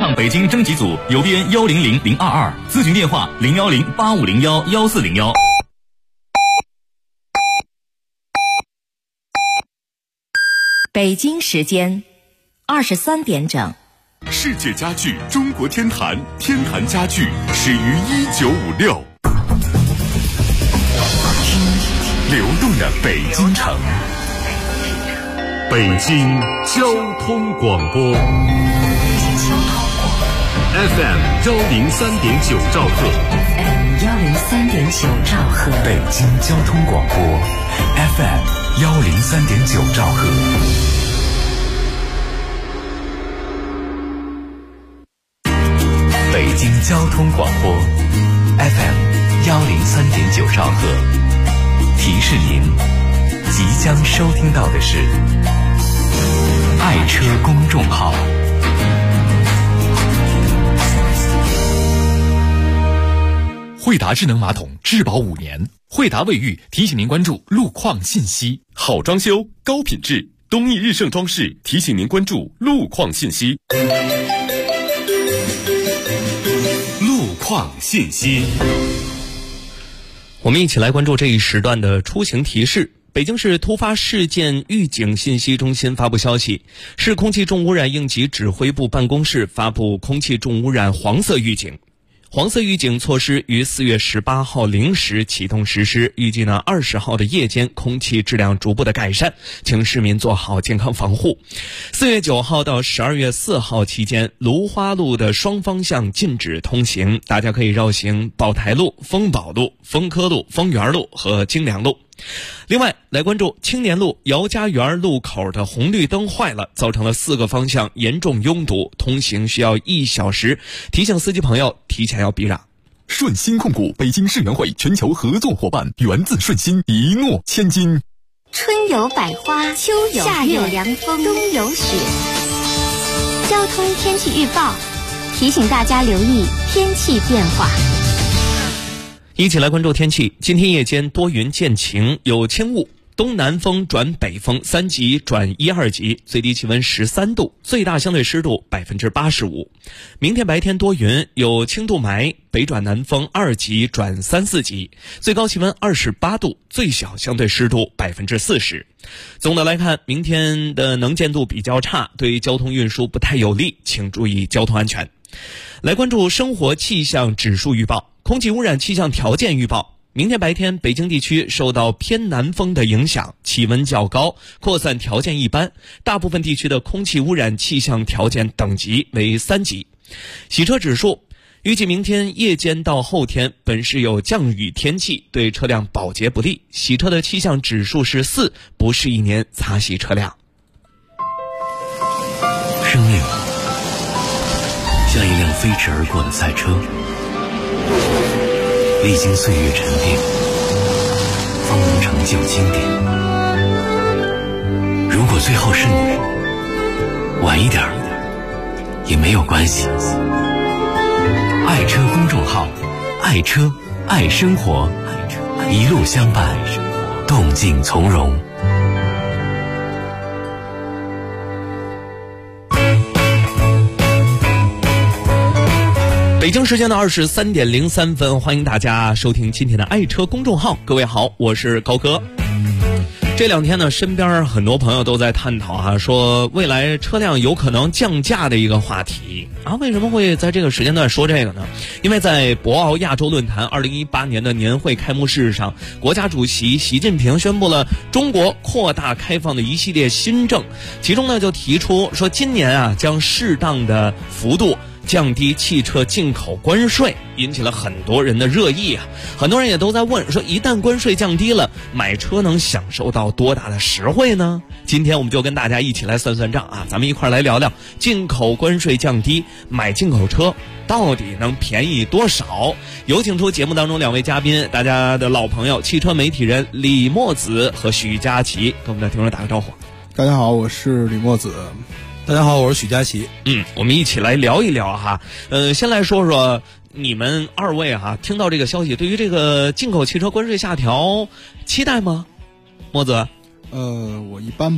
畅北京征集组邮编100022，咨询电话01085011401。 北京时间23点整。 世界家具中国天坛，天坛家具始于1956。流动的北京城，北京交通广播 FM 103.9兆赫 103.9兆赫， 北京交通广播 FM 103.9兆赫。北京交通广播 FM 103.9兆赫，提示您即将收听到的是爱车公众号。惠达智能马桶质保5年，惠达卫浴提醒您关注路况信息。好装修高品质，东易日盛装饰提醒您关注路况信息。路况信息， 我们一起来关注这一时段的出行提示。北京市突发事件预警信息中心发布消息，市空气重污染应急指挥部办公室发布空气重污染黄色预警。黄色预警措施于4月18号0时启动实施，预计呢20号的夜间空气质量逐步的改善，请市民做好健康防护。4月9号到12月4号期间，芦花路的双方向禁止通行，大家可以绕行宝台路、丰宝路、丰科路、丰源路和京良路。另外来关注青年路姚家园路口的红绿灯坏了，造成了4个方向严重拥堵，通行需要1小时，提醒司机朋友提前要避让。 顺鑫控股北京世园会全球合作伙伴，源自顺鑫，一诺千金。 春有百花，秋有夏有凉风，冬有雪。交通天气预报提醒大家留意天气变化。 一起来关注天气。今天夜间多云见晴，有轻雾，东南风转北风3级转1、2级，最低气温13度，最大相对湿度85%。明天白天多云，有轻度霾，北转南风2级转3、4级，最高气温28度，最小相对湿度40%。总的来看，明天的能见度比较差，对交通运输不太有利，请注意交通安全。来关注生活气象指数预报。空气污染气象条件预报，明天白天北京地区受到偏南风的影响，气温较高，扩散条件一般，大部分地区的空气污染气象条件等级为3级。洗车指数，预计明天夜间到后天本市有降雨天气，对车辆保洁不利，洗车的气象指数是4，不是一年擦洗车辆。 生命像一辆飞驰而过的赛车，历经岁月沉淀，方能成就经典。如果最后是你，晚一点也没有关系。爱车公众号，爱车爱生活，一路相伴，动静从容。 北京时间的23点03分，欢迎大家收听今天的爱车公众号。各位好，我是高哥。这两天呢，身边很多朋友都在探讨说未来车辆有可能降价的一个话题啊。为什么会在这个时间段说这个呢？因为在博鳌亚洲论坛2018年的年会开幕式上，国家主席习近平宣布了中国扩大开放的一系列新政，其中呢就提出说今年将适当的幅度降低汽车进口关税，引起了很多人的热议啊！很多人也都在问说，一旦关税降低了，买车能享受到多大的实惠呢？今天我们就跟大家一起来算算账啊！咱们一块来聊聊进口关税降低，买进口车到底能便宜多少？有请出节目当中2位嘉宾，大家的老朋友，汽车媒体人李墨子和许佳琪，跟我们的听众打个招呼。 大家好，我是李墨子。 大家好，我是许佳琪。 我们一起来聊一聊哈。先来说说你们2位听到这个消息，对于这个进口汽车关税下调期待吗？墨子？ 我一般吧。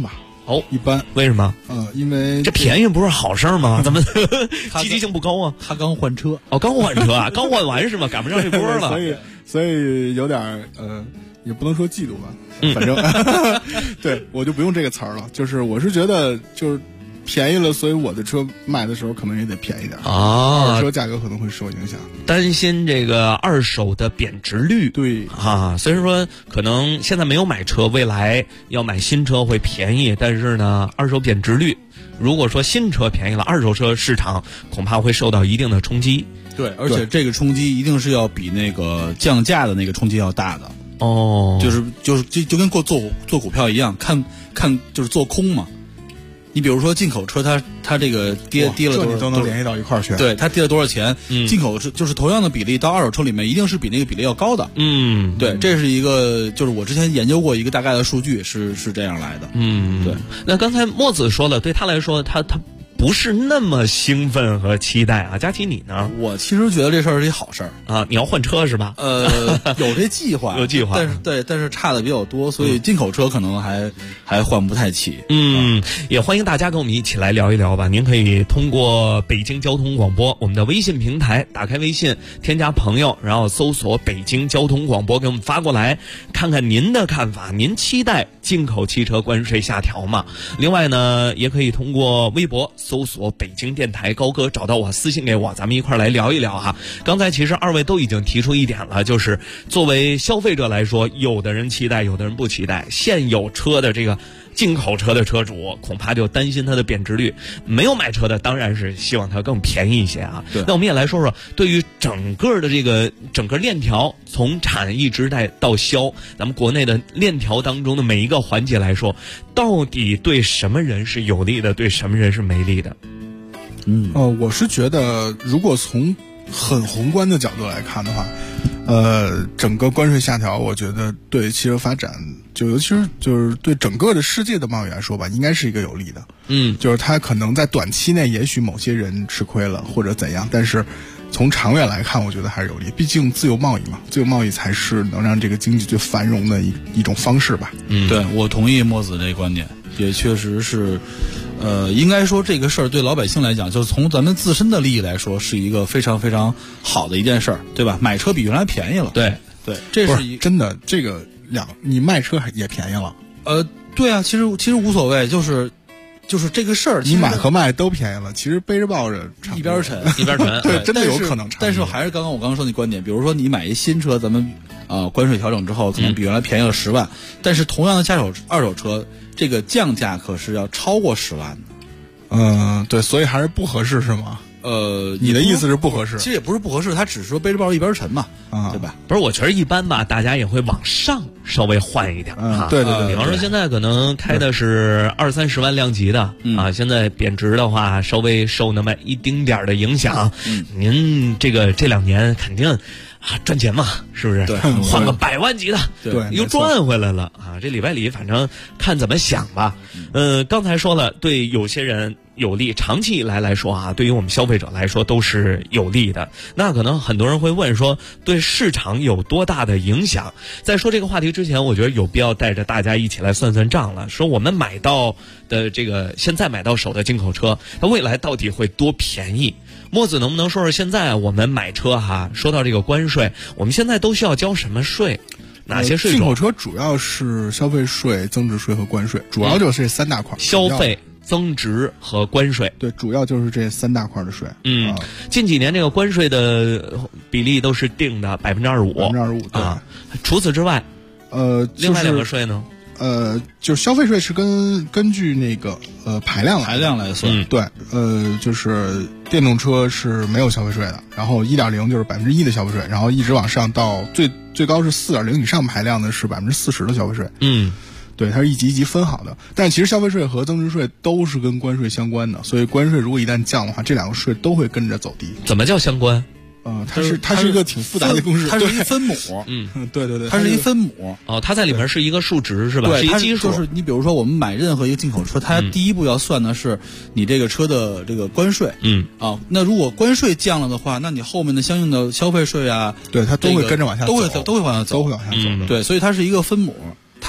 哦， 一般。 为什么？ 因为这便宜不是好事吗？怎么积极性不高啊？ 他刚换车。 哦，刚换车啊，刚换完是吗？赶不上这波了。 所以有点也不能说嫉妒吧，反正对我就不用这个词儿了。就是我是觉得就是便宜了，所以我的车卖的时候可能也得便宜点啊，二手车价格可能会受影响。 担心这个二手的贬值率。 对啊，虽然说可能现在没有买车，未来要买新车会便宜，但是呢，二手贬值率，如果说新车便宜了，二手车市场恐怕会受到一定的冲击。 对，而且这个冲击一定是要比那个降价的那个冲击要大的。 哦， 就跟做股票一样，看就是做空嘛。你比如说进口车，它这个跌了多少， 你都能联系到一块儿去。 对，它跌了多少钱？进口就是同样的比例到二手车里面，一定是比那个比例要高的。对，这是一个，就是我之前研究过一个大概的数据，是这样来的。对。 那刚才墨子说了，对他来说，他不是那么兴奋和期待啊。佳琪你呢？ 我其实觉得这事儿是一好事儿啊。你要换车是吧？ 有这计划， 有计划， 但是差的比较多，所以进口车可能还换不太起。 也欢迎大家跟我们一起来聊一聊吧。您可以通过北京交通广播我们的微信平台，打开微信，添加朋友，然后搜索北京交通广播，给我们发过来，看看您的看法。您期待进口汽车关税下调吗？另外呢，也可以通过微博搜索北京电台高哥，找到我私信给我，咱们一块来聊一聊哈。刚才其实二位都已经提出一点了，就是作为消费者来说，有的人期待，有的人不期待。现有车的这个进口车的车主恐怕就担心它的贬值率，没有买车的当然是希望它更便宜一些啊。那我们也来说说，对于整个的这个整个链条，从产一直到销，咱们国内的链条当中的每一个环节来说，到底对什么人是有利的，对什么人是没利的？ 我是觉得，如果从很宏观的角度来看的话，整个关税下调，我觉得对汽车发展，尤其是就是对整个的世界的贸易来说吧，应该是一个有利的。就是它可能在短期内，也许某些人吃亏了或者怎样，但是从长远来看，我觉得还是有利。毕竟自由贸易嘛，自由贸易才是能让这个经济最繁荣的一种方式吧。 对，我同意墨子这个观点，也确实是。应该说这个事儿对老百姓来讲，就是从咱们自身的利益来说，是一个非常非常好的一件事儿，对吧？买车比原来便宜了。 对， 这是真的。这个你卖车也便宜了。 对啊，其实无所谓，就是这个事儿， 你买和卖都便宜了，其实背着抱着一边沉。 对，真的有可能。 但是还是我刚刚说那观点，比如说你买一新车，咱们关税调整之后，可能比原来便宜了10万，但是同样的二手车，这个降价可是要超过10万的。对，所以还是不合适是吗？你的意思是不合适？ 其实也不是不合适，他只是说背着抱着一边沉嘛，对吧？ 不是，我觉得一般吧，大家也会往上稍微换一点啊。 对， 比方说现在可能开的是20-30万量级的啊，现在贬值的话，稍微受那么一丁点的影响。您这2年肯定赚钱嘛，是不是？ 对， 换个100万级的， 对， 又赚回来了啊！这里外里反正看怎么想吧。刚才说了，对有些人有利，长期以来说啊，对于我们消费者来说都是有利的。那可能很多人会问说，对市场有多大的影响？在说这个话题之前，我觉得有必要带着大家一起来算算账了。说我们买到的现在买到手的进口车，它未来到底会多便宜？墨子能不能说说现在我们买车哈，说到这个关税，我们现在都需要交什么税？哪些税种？ 进口车主要是消费税、增值税和关税，主要就是这3大块。 消费、增值和关税。 对，主要就是这3大块的税。 近几年这个关税的比例都是定的25%。 对啊。除此之外，另外2个税呢？ 就是消费税是根据那个排量来算。对，就是电动车是没有消费税的，然后1.0就是1%的消费税，然后一直往上到最高是4.0以上排量的是40%的消费税。对，它是一级一级分好的。但其实消费税和增值税都是跟关税相关的，所以关税如果一旦降的话，这2个税都会跟着走低。 怎么叫相关？ 它是一个挺复杂的公式， 它是一分母。 对， 它是一分母。 它在里面是一个数值是吧？ 对， 是一基数。 就是你比如说我们买任何一个进口车，它第一步要算的是你这个车的这个关税。那如果关税降了的话，那你后面的相应的消费税啊， 对，它都会跟着往下走， 都会往下走。 的。 对，所以它是一个分母。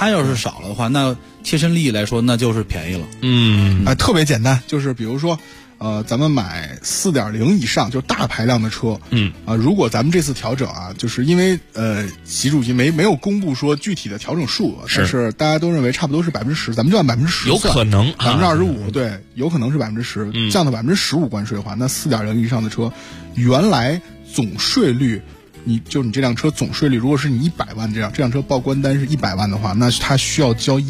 它要是少了的话，那切身利益来说，那就是便宜了。 特别简单，就是比如说。咱们买4.0以上就是大排量的车，如果咱们这次调整啊，就是因为习主席没有公布说具体的调整数额，但是大家都认为差不多是10%，咱们就按10%， 有可能 25%，对，有可能是10%，降到15%关税的话，那4.0以上的车，原来总税率。你这辆车总税率，如果是你100万这辆车报关单是100万的话，那它需要交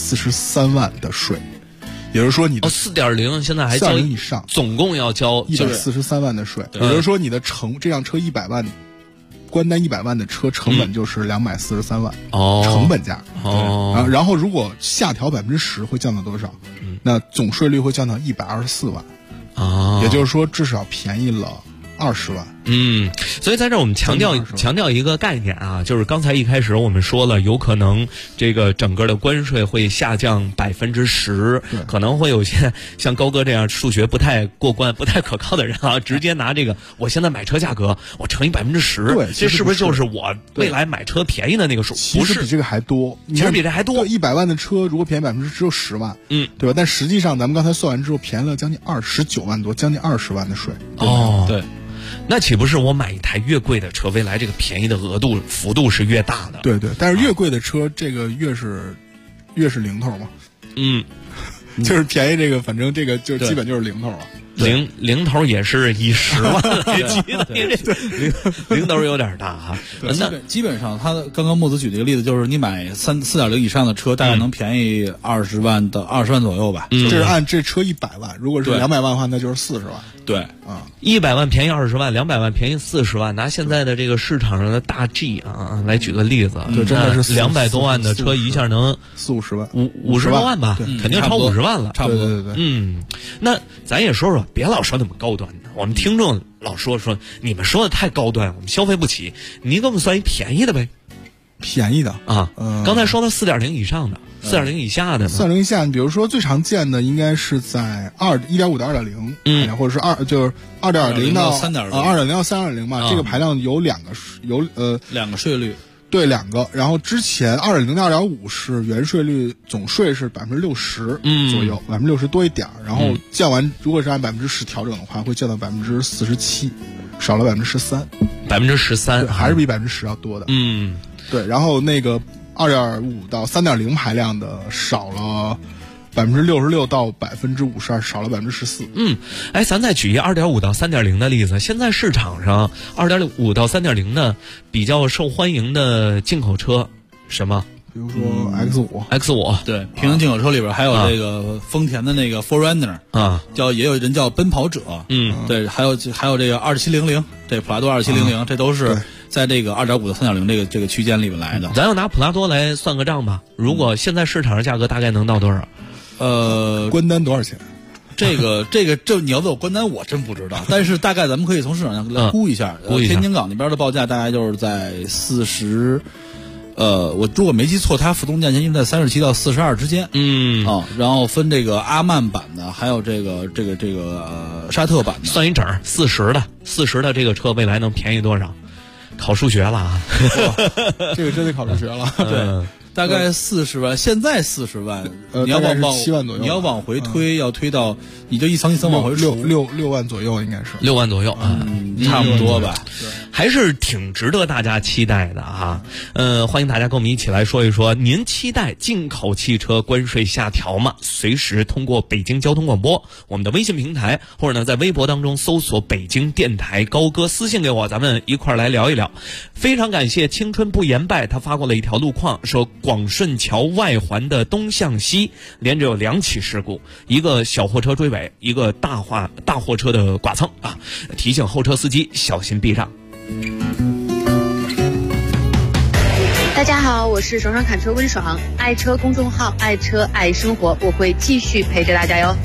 143万的税。也就是说，你的 4.0现在还交 4.0以上， 总共要交 143万的税。也就是说，你的这辆车100万，关单100万的车成本就是243万成本价。然后如果下调10%会降到多少？那总税率会降到124万。也就是说，至少便宜了20万。 所以在这儿我们强调一个概念啊，就是刚才一开始我们说了，有可能这个整个的关税会下降10%，可能会有些像高哥这样数学不太过关、不太可靠的人啊，直接拿这个我现在买车价格我乘以10%，这是不是就是我未来买车便宜的那个数？ 其实比这个还多， 其实比这还多。 100万的车如果便宜10%只有10万，对吧？但实际上咱们刚才算完之后，便宜了将近19万多，将近20万的税。 对。 那岂不是我买一台越贵的车，未来这个便宜的幅度是越大的？ 对，但是越贵的车，这个越是零头嘛。就是便宜这个，反正这个就基本就是零头了。 零头也是以10万来计的，零头有点大哈。 那基本上，刚刚木子举这个例子，就是你买4.0以上的车，大概能便宜20万左右吧。 这是按这车100万，如果是200万的话，那就是40万。 对 ，100万便宜20万，200万便宜40万。拿现在的这个市场上的大 G 啊来举个例子， 对，真的是 200多万的车一下能 40-50万 ，50多万吧，肯定超50万了， 差不多。 对。 那咱也说说，别老说那么高端的，我们听众老说你们说的太高端，我们消费不起，您给我们算一便宜的呗。 便宜的啊，刚才说的4.0以上的，4.0以下的呢 ？4.0以下，比如说最常见的应该是在1.5到2.0，或者是2.0到 3.0，2.0 到3.0嘛。这个排量有两个税率。对，2个。然后之前2.0到2.5是原税率总税是60%左右，60%多一点。然后降完，如果是按10%调整的话，会降到47%，少了13%，还是比10%要多的。对，然后那个2.5到3.0排量的少了66%到52%，少了14%。 咱再举一2.5到3.0的例子。现在市场上2.5到3.0的比较受欢迎的进口车什么？ 比如说 X5， 对，平行进口车里边还有这个丰田的那个 4Runner 啊，也有人叫奔跑者，对，还有这个2700，这普拉多2700，这都是在这个2.5到3.0这个区间里面来的。 咱要拿普拉多来算个账吧，如果现在市场上价格大概能到多少？ 关单多少钱？ 这你要问我关单，我真不知道。但是大概咱们可以从市场上来估一下，天津港那边的报价大概就是在40。我如果没记错，它浮动价钱应该在37到42之间。然后分这个阿曼版的，还有这个沙特版的， 算一整40的这个车未来能便宜多少？考数学了啊！ 这个真得考数学了。 对。大概40万，现在40万，你要往 7万左右， 你要往回推，要推到，你就一层一层往回数 ，6万左右应该是 6万左右， 差不多吧， 还是挺值得大家期待的啊。欢迎大家跟我们一起来说一说，您期待进口汽车关税下调吗？随时通过北京交通广播我们的微信平台，或者呢在微博当中搜索北京电台高哥，私信给我，咱们一块儿来聊一聊。非常感谢青春不言败，他发过了一条路况，说广顺桥外环的东向西连着有2起事故，一个小货车追尾，一个大货车的剐蹭啊，提醒后车司机小心避让。 大家好，我是爽爽砍车温爽，爱车公众号爱车爱生活，我会继续陪着大家哟。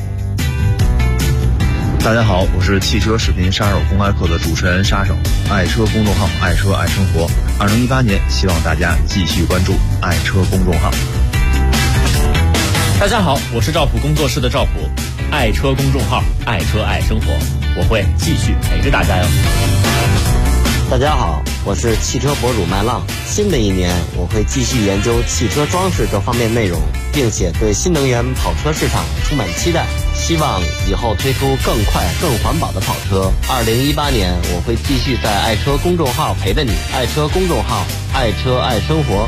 大家好，我是汽车视频杀手公开课的主持人杀手，爱车公众号爱车爱生活。2018年，希望大家继续关注爱车公众号。 大家好，我是赵普工作室的赵普，爱车公众号爱车爱生活，我会继续陪着大家哟。 大家好， 我是汽车博主麦浪。新的一年，我会继续研究汽车装饰这方面内容，并且对新能源跑车市场充满期待，希望以后推出更快、更环保的跑车。2018年，我会继续在爱车公众号陪着你。爱车公众号，爱车爱生活。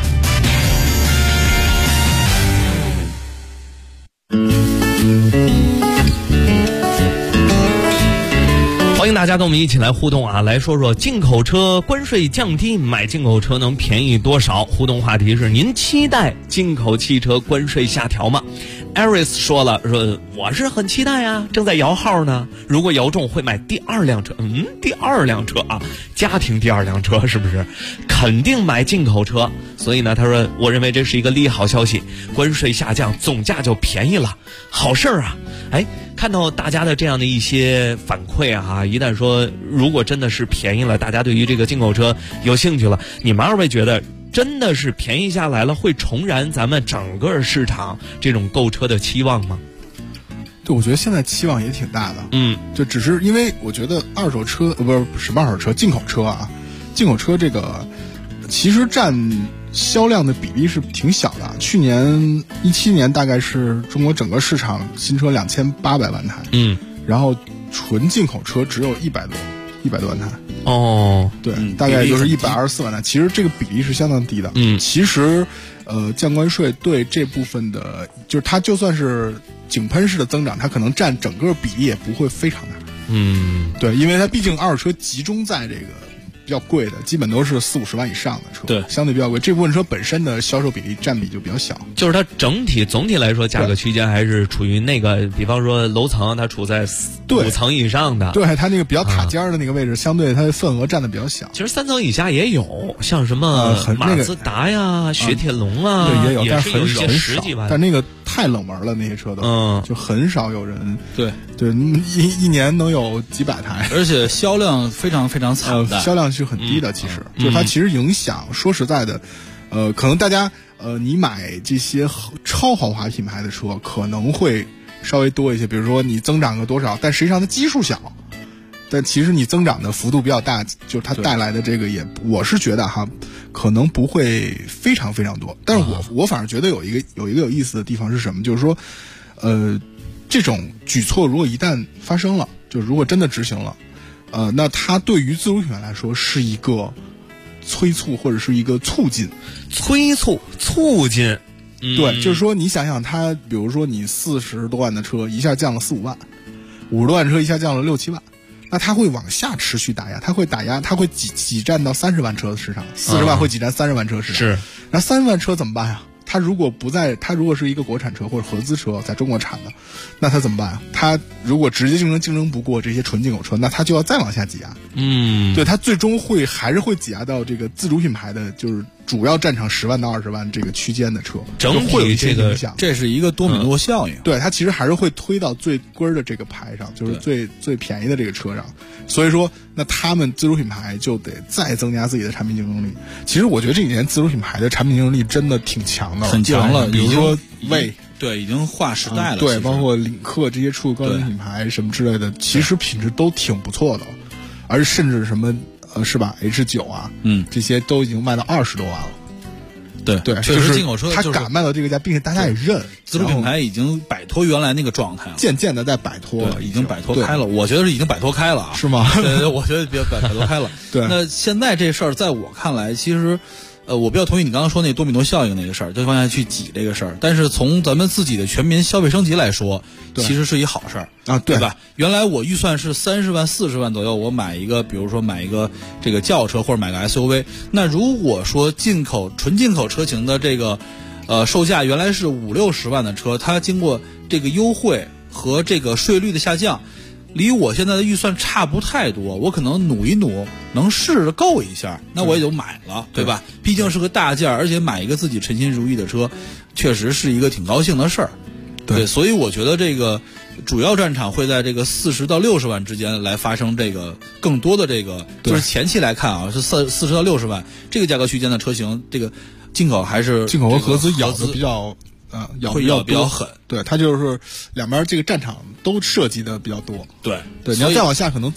欢迎大家跟我们一起来互动啊，来说说进口车关税降低，买进口车能便宜多少？互动话题是：您期待进口汽车关税下调吗？ Aris 说了，说我是很期待啊，正在摇号呢。如果摇中会买第二辆车，第二辆车啊，家庭第二辆车是不是？肯定买进口车。所以呢，他说，我认为这是一个利好消息，关税下降，总价就便宜了，好事儿啊！哎，看到大家的这样的一些反馈啊，一旦说如果真的是便宜了，大家对于这个进口车有兴趣了，你们二位觉得真的是便宜下来了，会重燃咱们整个市场这种购车的期望吗？ 对，我觉得现在期望也挺大的。就只是因为我觉得二手车不是什么二手车，进口车啊，进口车这个其实占销量的比例是挺小的。去年17年大概是中国整个市场新车2800万台，然后纯进口车只有100多万台。 哦， 对，大概就是124万台。其实这个比例是相当低的。其实降关税对这部分的，就是它就算是井喷式的增长，它可能占整个比例也不会非常大。对，因为它毕竟二手车集中在这个比较贵的，基本都是40-50万以上的车， 对， 相对比较贵。这部分车本身的销售比例占比就比较小， 就是它总体来说价格区间还是处于那个，比方说楼层它处在5层以上的， 对，它那个比较塔尖的那个位置，相对它的份额占的比较小。 其实3层以下也有，像什么马自达呀、雪铁龙啊， 对，也有，但是有一些10几万， 但那个太冷门了，那些车都，就很少有人，对，一年能有几百台， 而且销量非常非常惨淡， 销量是很低的。其实，就是它其实影响，说实在的，可能大家你买这些超豪华品牌的车可能会稍微多一些，比如说你增长个多少，但实际上它基数小，但其实你增长的幅度比较大，就它带来的这个也，我是觉得哈，可能不会非常非常多。但是我反而觉得有一个有意思的地方是什么，就是说，这种举措如果一旦发生了，就如果真的执行了，那它对于自主品牌来说是一个催促或者是一个促进， 促进。 对，就是说你想想它，比如说你40多万的车一下降了4-5万，50多万车一下降了6-7万，那它会往下持续打压，它会挤占到30万车的市场，40万会挤占30万车市场。 是， 那30万车怎么办呀？它如果是一个国产车或者合资车在中国产的，那它怎么办啊？它如果直接竞争不过这些纯进口车，那它就要再往下挤压。对，它最终还是会挤压到这个自主品牌的，就是主要战场10万到20万这个区间的车， 整体会有一些影响。 这是一个多米诺效应。 对，它其实还是会推到最贵的这个牌上，就是最便宜的这个车上。所以说，那他们自主品牌就得再增加自己的产品竞争力。其实我觉得这几年自主品牌的产品竞争力真的挺强的， 很强了。 比如说对，已经划时代了。 对，包括领克这些出高端品牌什么之类的，其实品质都挺不错的，而甚至什么是吧 H9啊，这些都已经卖到20多万了。 对，确实进口车它敢卖到这个价，并且大家也认， 自主品牌已经摆脱原来那个状态了， 渐渐的在摆脱了， 已经摆脱开了。我觉得是已经摆脱开了啊， 是吗？ 对，我觉得摆脱开了。 对， 那现在这事儿在我看来，其实。我比较同意你刚刚说那多米诺效应那个事儿，就往下去挤这个事儿。但是从咱们自己的全民消费升级来说，其实是一好事儿啊， 对吧？原来我预算是30万、40万左右，我买一个，比如说买一个这个轿车或者买个 SUV。那如果说纯进口车型的这个售价原来是50-60万的车，它经过这个优惠和这个税率的下降，离我现在的预算差不太多，我可能努一努，能试着够一下，那我也就买了，对吧？毕竟是个大件，而且买一个自己称心如意的车，确实是一个挺高兴的事儿。对，所以我觉得这个主要战场会在这个40到60万之间来发生这个更多的这个，就是前期来看啊，是40到60万这个价格区间的车型，这个进口还是进口和合资咬的比较。 会咬比较狠， 对，它就是两边这个战场都涉及的比较多， 对， 你要再往下可能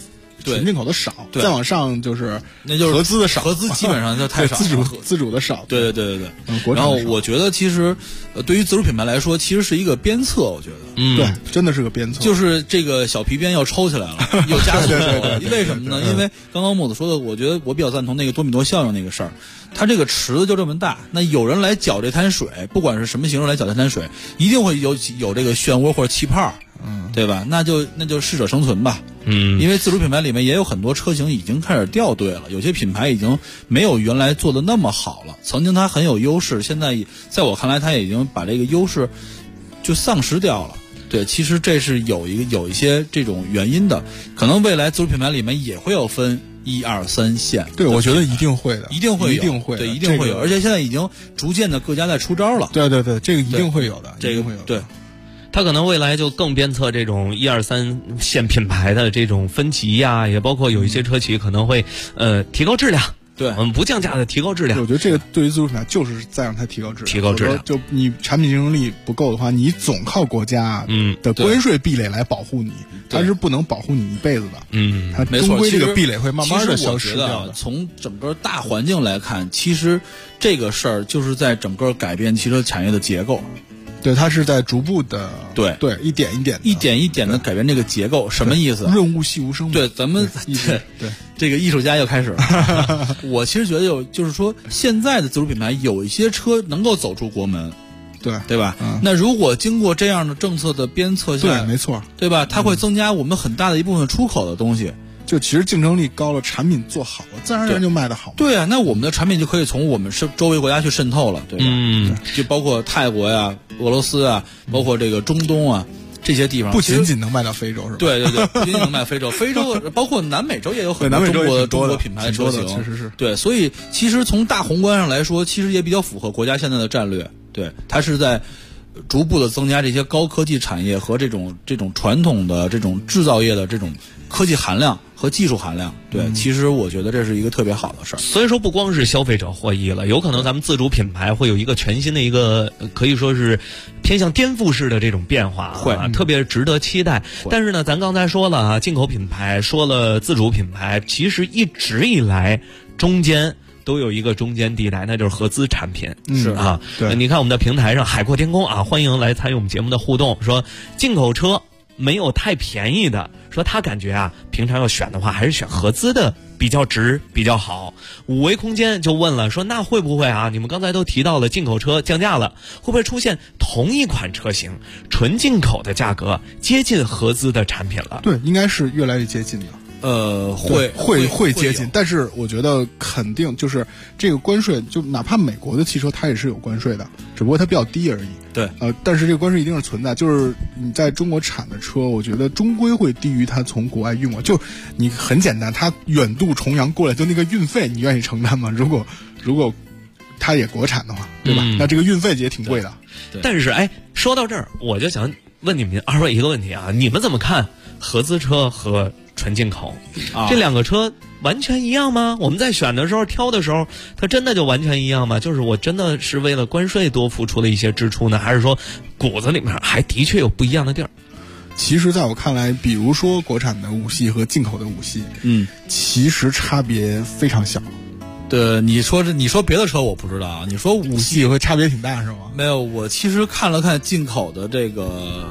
纯进口的少，再往上就是那就是合资的少， 合资基本上就太少， 自主的少。 对。然后我觉得其实对于自主品牌来说，其实是一个鞭策，我觉得， 对，真的是个鞭策， 就是这个小皮鞭要抽起来了，又加速了。为什么呢？因为刚刚木子说的，我觉得我比较赞同那个多米诺效应那个事儿。它这个池子就这么大，那有人来搅这滩水，不管是什么形式来搅这滩水，一定会有这个漩涡或者气泡，对吧？那就适者生存吧。因为自主品牌里面也有很多车型已经开始掉队了，有些品牌已经没有原来做的那么好了。曾经它很有优势，现在在我看来，它已经把这个优势就丧失掉了。对，其实这是有一些这种原因的，可能未来自主品牌里面也会有分1、2、3线。 对，我觉得一定会的， 一定会有， 对， 一定会有，而且现在已经逐渐的各家在出招了。 对，这个一定会有的， 这个会有。对， 它可能未来就更鞭策这种1、2、3线品牌的这种分级呀，也包括有一些车企可能会提高质量。 对， 我们不降价的提高质量。 我觉得这个对于自主品牌就是在让它提高质量。 就你产品竞争力不够的话，你总靠国家的关税壁垒来保护你，它是不能保护你一辈子的。它终归这个壁垒会慢慢的消失掉的。 从整个大环境来看，其实这个事儿就是在整个改变汽车产业的结构。 对，它是在逐步的， 对， 一点一点的改变这个结构。什么意思？ 润物细无声。 对，咱们对这个艺术家又开始了。我其实觉得就是说，现在的自主品牌有一些车能够走出国门，对吧？那如果经过这样的政策的鞭策下， 对，没错， 对吧？它会增加我们很大的一部分出口的东西。 就其实竞争力高了，产品做好了，自然而然就卖得好。 对啊，那我们的产品就可以从我们周围国家去渗透了，对吧？就包括泰国呀、俄罗斯啊，包括这个中东啊这些地方， 不仅仅能卖到非洲是吧？ 对，不仅仅能卖非洲，非洲包括南美洲也有很多中国品牌的车型， 确实是。 对，所以其实从大宏观上来说，其实也比较符合国家现在的战略。对，它是在逐步的增加这些高科技产业和这种传统的这种制造业的这种科技含量和技术含量。对，其实我觉得这是一个特别好的事儿。 所以说不光是消费者获益了，有可能咱们自主品牌会有一个全新的一个可以说是偏向颠覆式的这种变化，会特别值得期待。但是呢，咱刚才说了啊，进口品牌，说了自主品牌，其实一直以来中间都有一个中间地带，那就是合资产品。 是啊， 对， 你看我们的平台上海阔天空啊，欢迎来参与我们节目的互动，说进口车没有太便宜的，说他感觉啊，平常要选的话还是选合资的比较值比较好。五维空间就问了，说那会不会啊，你们刚才都提到了进口车降价了，会不会出现同一款车型纯进口的价格接近合资的产品了？ 对，应该是越来越接近的。会接近，但是我觉得肯定就是这个关税，就哪怕美国的汽车它也是有关税的，只不过它比较低而已。 对， 但是这个关税一定是存在，就是你在中国产的车，我觉得终归会低于它从国外运过。就你很简单，它远渡重洋过来，就那个运费你愿意承担吗？如果它也国产的话，对吧？那这个运费也挺贵的。 但是说到这儿，我就想问你们二位一个问题啊，你们怎么看合资车和纯进口这两个车完全一样吗？我们在选的时候挑的时候，它真的就完全一样吗？就是我真的是为了关税多付出了一些支出呢，还是说骨子里面还的确有不一样的地儿？ 其实在我看来，比如说国产的5系和进口的5系，其实差别非常小。 对，你说别的车我不知道啊，你说5系会差别挺大是吗？ 没有，我其实看了看进口的这个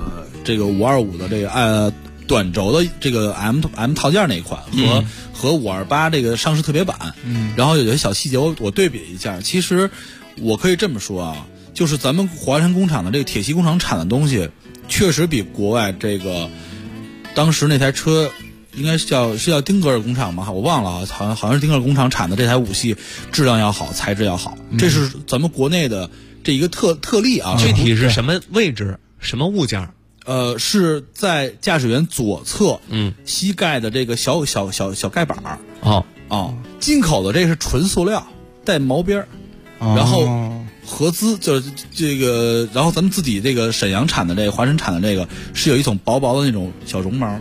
525的这个短轴的这个 M 套件那一款和528这个上市特别版，然后有些小细节我对比一下，其实我可以这么说啊，就是咱们华山工厂的这个铁西工厂产的东西，确实比国外这个当时那台车应该是叫丁格尔工厂吗？我忘了啊，好像是丁格尔工厂产的这台5系质量要好，材质要好，这是咱们国内的这一个特例啊。 具体是什么位置、什么物件？ 是在驾驶员左侧，膝盖的这个小盖板儿。进口的这是纯塑料，带毛边儿，然后合资就是这个，然后咱们自己这个沈阳产的这个华晨产的这个是有一层薄薄的那种小绒毛。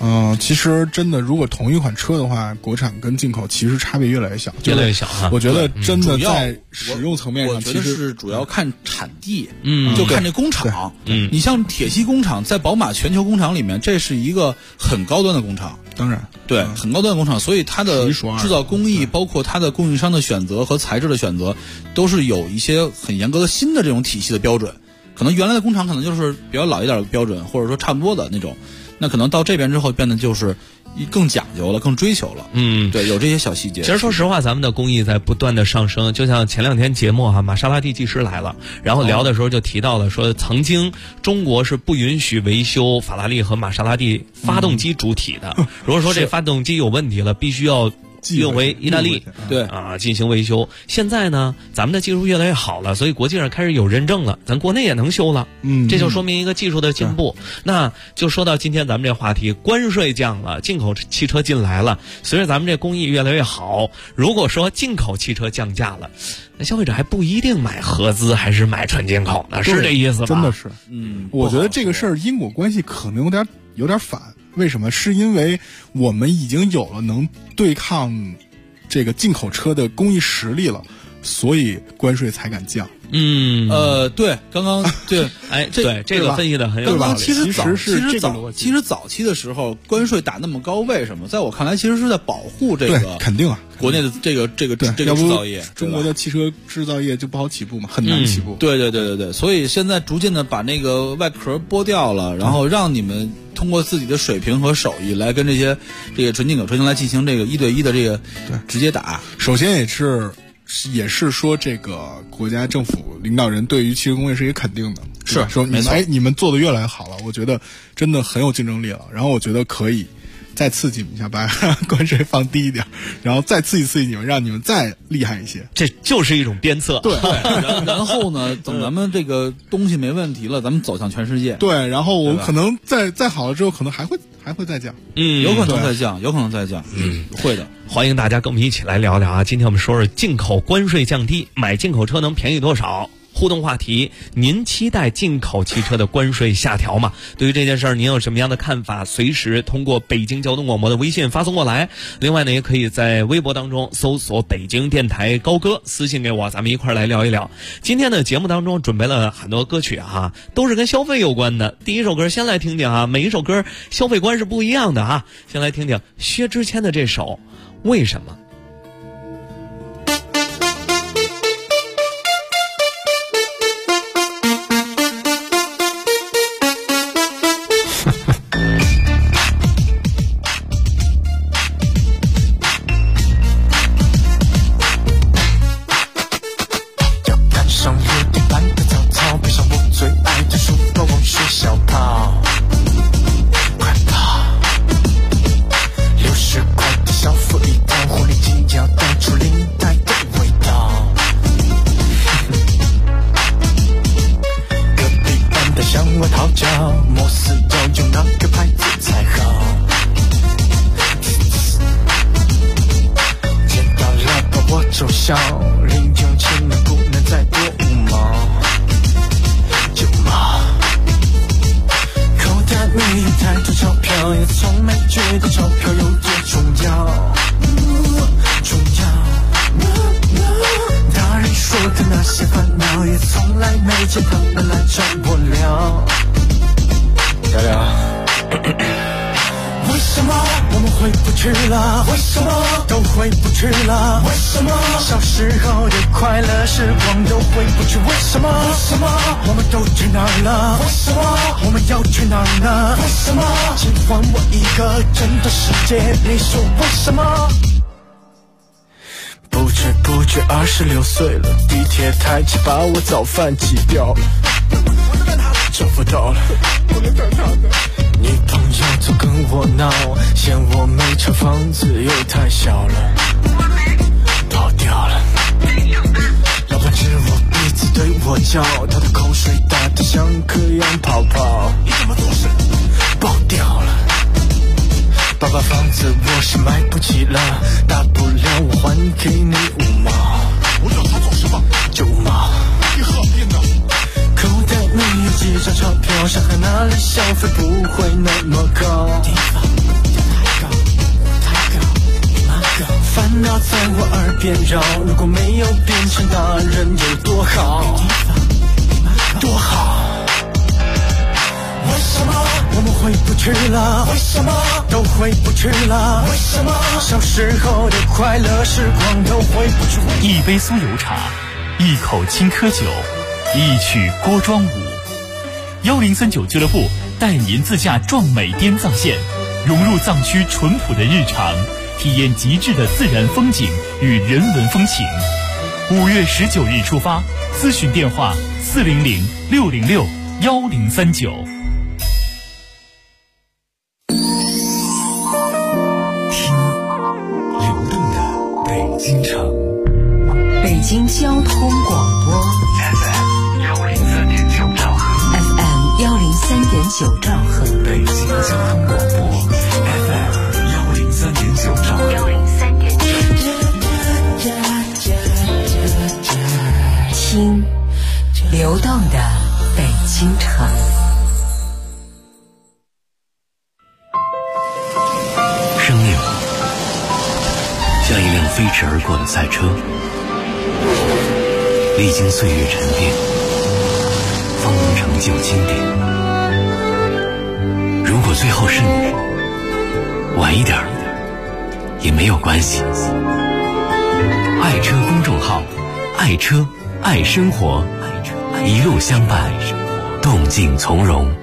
其实真的，如果同一款车的话，国产跟进口其实差别越来越小， 越来越小哈。 我觉得真的在使用层面上， 我觉得是主要看产地， 就看这工厂。你像铁西工厂，在宝马全球工厂里面，这是一个很高端的工厂。 当然， 对，很高端的工厂，所以它的制造工艺，包括它的供应商的选择和材质的选择，都是有一些很严格的新的这种体系的标准。可能原来的工厂可能就是比较老一点的标准，或者说差不多的那种，那可能到这边之后变得就是更讲究了，更追求了。对，有这些小细节。 其实说实话，咱们的工艺在不断的上升。就像前2天节目玛莎拉蒂技师来了，然后聊的时候就提到了说，曾经中国是不允许维修法拉利和玛莎拉蒂发动机主体的。如果说这发动机有问题了，必须要运回意大利， 对进行维修。现在呢，咱们的技术越来越好了，所以国际上开始有认证了，咱国内也能修了。这就说明一个技术的进步。那就说到今天咱们这话题，关税降了，进口汽车进来了，随着咱们这工艺越来越好，如果说进口汽车降价了，那消费者还不一定买合资还是买纯进口呢，是这意思吧？ 真的是。我觉得这个事儿因果关系可能有点反。为什么？是因为我们已经有了能对抗这个进口车的工艺实力了，所以关税才敢降。 对，刚刚对， 这个分析的很有道理。 其实早期的时候，关税打那么高，为什么？在我看来，其实是在保护这个肯定国内的这个制造业， 中国的汽车制造业就不好起步嘛，很难起步。 对，所以现在逐渐的把那个外壳剥掉了，然后让你们通过自己的水平和手艺来跟这个纯进口车型来进行这个1对1的这个直接打。 首先也是说，这个国家政府领导人对于汽车工业是一个肯定的， 是说你们做的越来越好了，我觉得真的很有竞争力了。然后我觉得可以再刺激你们一下，把关税放低一点，然后再刺激你们，让你们再厉害一些。 这就是一种鞭策。 对，然后呢，等咱们这个东西没问题了，咱们走向全世界。 对，然后我们可能再好了之后，可能还会再降。 有可能再降。会的。 欢迎大家跟我们一起来聊聊啊！今天我们说进口关税降低，买进口车能便宜多少？互动话题：您期待进口汽车的关税下调吗？对于这件事儿，您有什么样的看法？随时通过北京交通广播的微信发送过来。另外呢，也可以在微博当中搜索北京电台高歌，私信给我，咱们一块儿来聊一聊。今天的节目当中准备了很多歌曲啊，都是跟消费有关的。第一首歌先来听听啊，每一首歌消费观是不一样的啊。先来听听薛之谦的这首《为什么》。 你说为什么？不知不觉26岁了，地铁太挤，把我早饭挤掉了，找不到了。女朋友总跟我闹，嫌我没车，房子又太小了，跑掉了。老板指我鼻子对我叫，他的口水大得像颗洋泡泡，你怎么做事？爆掉了。爸爸房子我是买不起了，大不了我还给你5毛。我要他做什么？9毛。你何必呢？口袋里有几张钞票，上海哪里消费不会那么高？地方要在我耳边绕，如果没有变成大人有多好，多好。为什么我们回不去了？为什么都回不去了？为什么小时候的快乐时光都回不去？ 一杯酥油茶，一口青稞酒，一曲锅庄舞。1039俱乐部带您自驾壮美滇藏线，融入藏区淳朴的日常，体验极致的自然风景与人文风情。5月19日出发，咨询电话400-606-1039。 京城， 北京交通广播 FM 103.9兆赫 FM 103.9兆赫， 北京交通广播 FM 103.9兆赫听流动的北京城。 生命像一辆飞驰而过的赛车，历经岁月沉淀，方能成就经典。如果最后是你，晚一点也没有关系。爱车公众号，爱车爱生活，一路相伴，动静从容。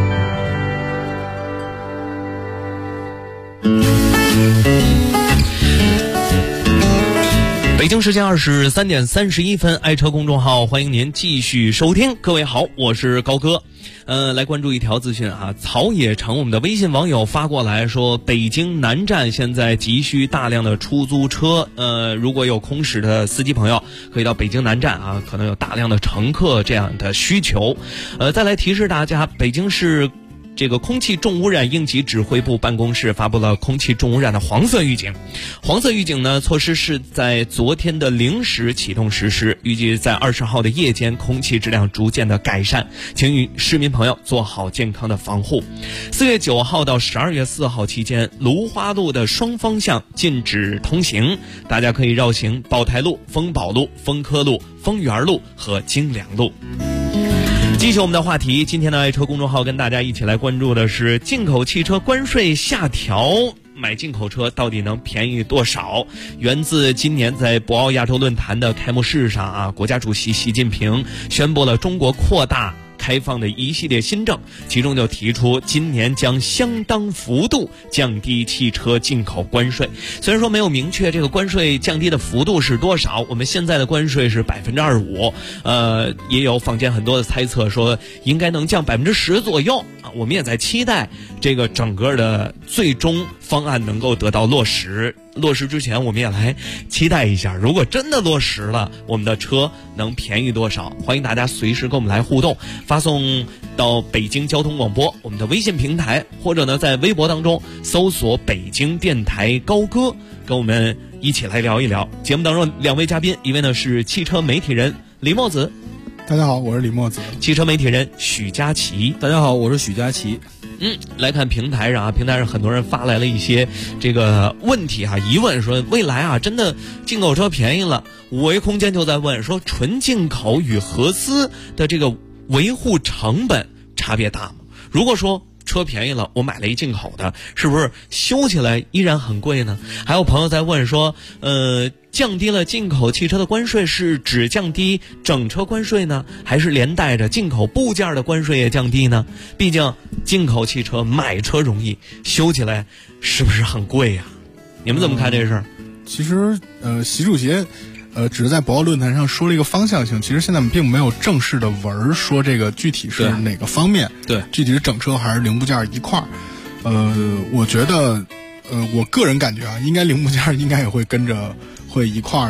北京时间23点31分，爱车公众号欢迎您继续收听。各位好，我是高哥。来关注一条资讯啊，曹野成我们的微信网友发过来说，北京南站现在急需大量的出租车，如果有空驶的司机朋友可以到北京南站啊，可能有大量的乘客这样的需求。再来提示大家，北京市这个空气重污染应急指挥部办公室发布了空气重污染的黄色预警。黄色预警呢，措施是在昨天的0时启动实施，预计在20号的夜间空气质量逐渐的改善，请与市民朋友做好健康的防护。4月9号到12月4号期间，芦花路的双方向禁止通行，大家可以绕行宝台路、丰宝路、丰科路、丰源路和京良路。继续我们的话题，今天的爱车公众号跟大家一起来关注的是进口汽车关税下调，买进口车到底能便宜多少？源自今年在博鳌亚洲论坛的开幕式上啊，国家主席习近平宣布了中国扩大开放的一系列新政，其中就提出今年将相当幅度降低汽车进口关税。虽然说没有明确这个关税降低的幅度是多少，我们现在的关税是25%，也有坊间很多的猜测说应该能降10%左右啊。我们也在期待这个整个的最终方案能够得到落实。落实之前，我们也来期待一下，如果真的落实了，我们的车能便宜多少？欢迎大家随时跟我们来互动，发送到北京交通广播我们的微信平台，或者呢在微博当中搜索北京电台高歌，跟我们一起来聊一聊。节目当中两位嘉宾，一位呢是汽车媒体人李墨子， 大家好，我是李墨子。 汽车媒体人许佳琪， 大家好，我是许佳琪。 来看平台上啊，平台上很多人发来了一些这个问题啊，疑问说未来啊真的进口车便宜了，五维空间就在问说纯进口与合资的这个维护成本差别大吗？如果说车便宜了，我买了一进口的，是不是修起来依然很贵呢？还有朋友在问说，降低了进口汽车的关税是只降低整车关税呢，还是连带着进口部件的关税也降低呢？毕竟进口汽车买车容易，修起来是不是很贵呀？你们怎么看这事儿？ 其实习主席只是在博鳌论坛上说了一个方向性，其实现在并没有正式的文说这个具体是哪个方面， 对， 具体是整车还是零部件一块儿。我觉得我个人感觉啊，应该零部件应该也会跟着会一块儿的